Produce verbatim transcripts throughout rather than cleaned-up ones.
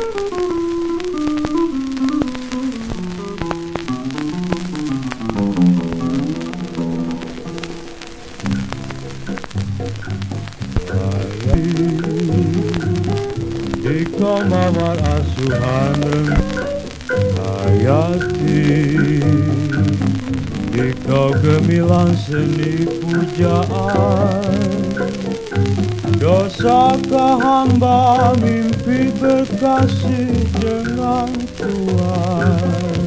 Di kamar asuhan hayati, di kau gemilang seni pujaan. Dosakah hamba mimpi berkasih dengan Tuhan?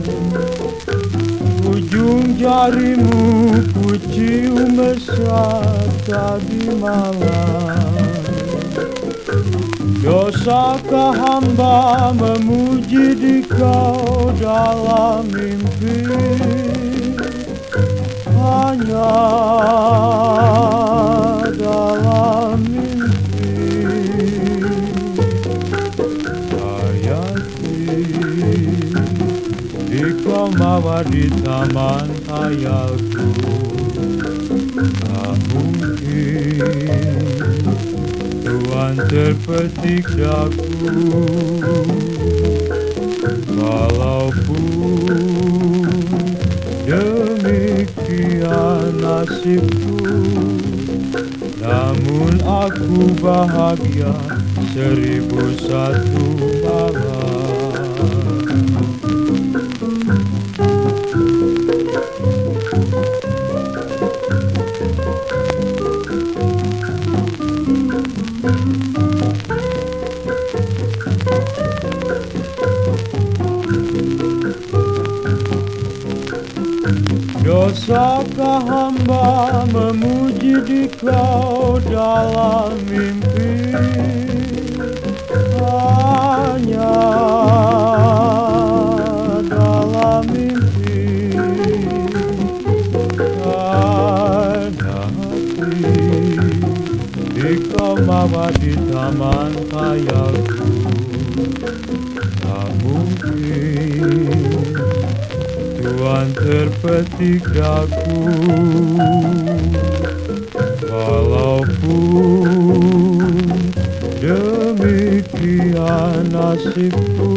Ujung jarimu ku cium mesra tadi malam. Dosakah hamba memuji di kau dalam mimpi? Hanya dalam mimpi. Hayati, di kau mawar di taman hayalku. Tak mungkin Tuhan terpetik daku, walaupun demikian nasibku, namun aku bahagia seribu satu malam. Dosakah hamba memuji di kau dalam mimpi? Hanya dalam mimpi. Karena hati di kau mawar di taman khayalku. Tak mungkin Tuhan terpetik daku, walaupun demikian nasibku,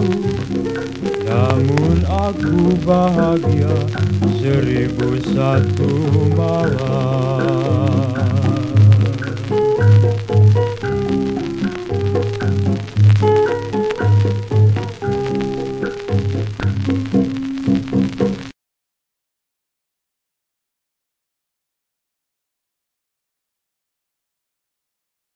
namun aku bahagia seribu satu malam.